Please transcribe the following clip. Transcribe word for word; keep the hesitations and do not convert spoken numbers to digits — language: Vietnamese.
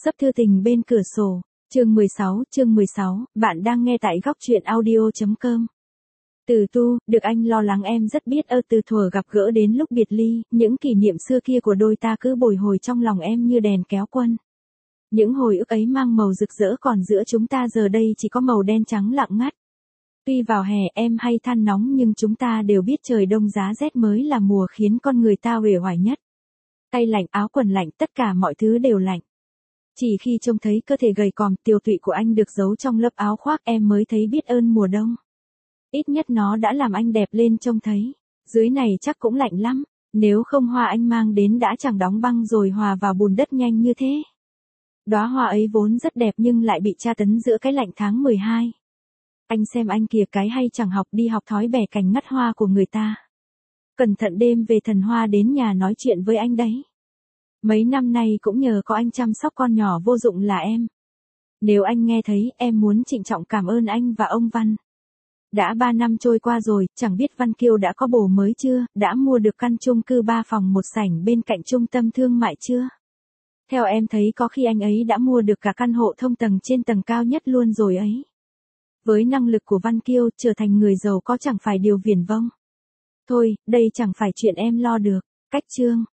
Xấp thư tình bên cửa sổ, chương mười sáu, chương mười sáu, bạn đang nghe tại góc truyện audio chấm com. Từ tu, được anh lo lắng em rất biết ơ từ thuở gặp gỡ đến lúc biệt ly, những kỷ niệm xưa kia của đôi ta cứ bồi hồi trong lòng em như đèn kéo quân. Những hồi ức ấy mang màu rực rỡ còn giữa chúng ta giờ đây chỉ có màu đen trắng lặng ngắt. Tuy vào hè em hay than nóng nhưng chúng ta đều biết trời đông giá rét mới là mùa khiến con người ta uể oải nhất. Tay lạnh, áo quần lạnh, tất cả mọi thứ đều lạnh. Chỉ khi trông thấy cơ thể gầy còm tiều tụy của anh được giấu trong lớp áo khoác em mới thấy biết ơn mùa đông. Ít nhất nó đã làm anh đẹp lên trông thấy. Dưới này chắc cũng lạnh lắm, nếu không hoa anh mang đến đã chẳng đóng băng rồi hòa vào bùn đất nhanh như thế. Đóa hoa ấy vốn rất đẹp nhưng lại bị tra tấn giữa cái lạnh tháng mười hai. Anh xem anh kìa, cái hay chẳng học đi học thói bẻ cành ngắt hoa của người ta. Cẩn thận đêm về thần hoa đến nhà nói chuyện với anh đấy. Mấy năm nay cũng nhờ có anh chăm sóc con nhỏ vô dụng là em. Nếu anh nghe thấy, em muốn trịnh trọng cảm ơn anh và ông Văn. Đã ba năm trôi qua rồi, chẳng biết Văn Kiều đã có bồ mới chưa, đã mua được căn chung cư ba phòng một sảnh bên cạnh trung tâm thương mại chưa? Theo em thấy có khi anh ấy đã mua được cả căn hộ thông tầng trên tầng cao nhất luôn rồi ấy. Với năng lực của Văn Kiều, trở thành người giàu có chẳng phải điều viển vông. Thôi, đây chẳng phải chuyện em lo được. Cách chương.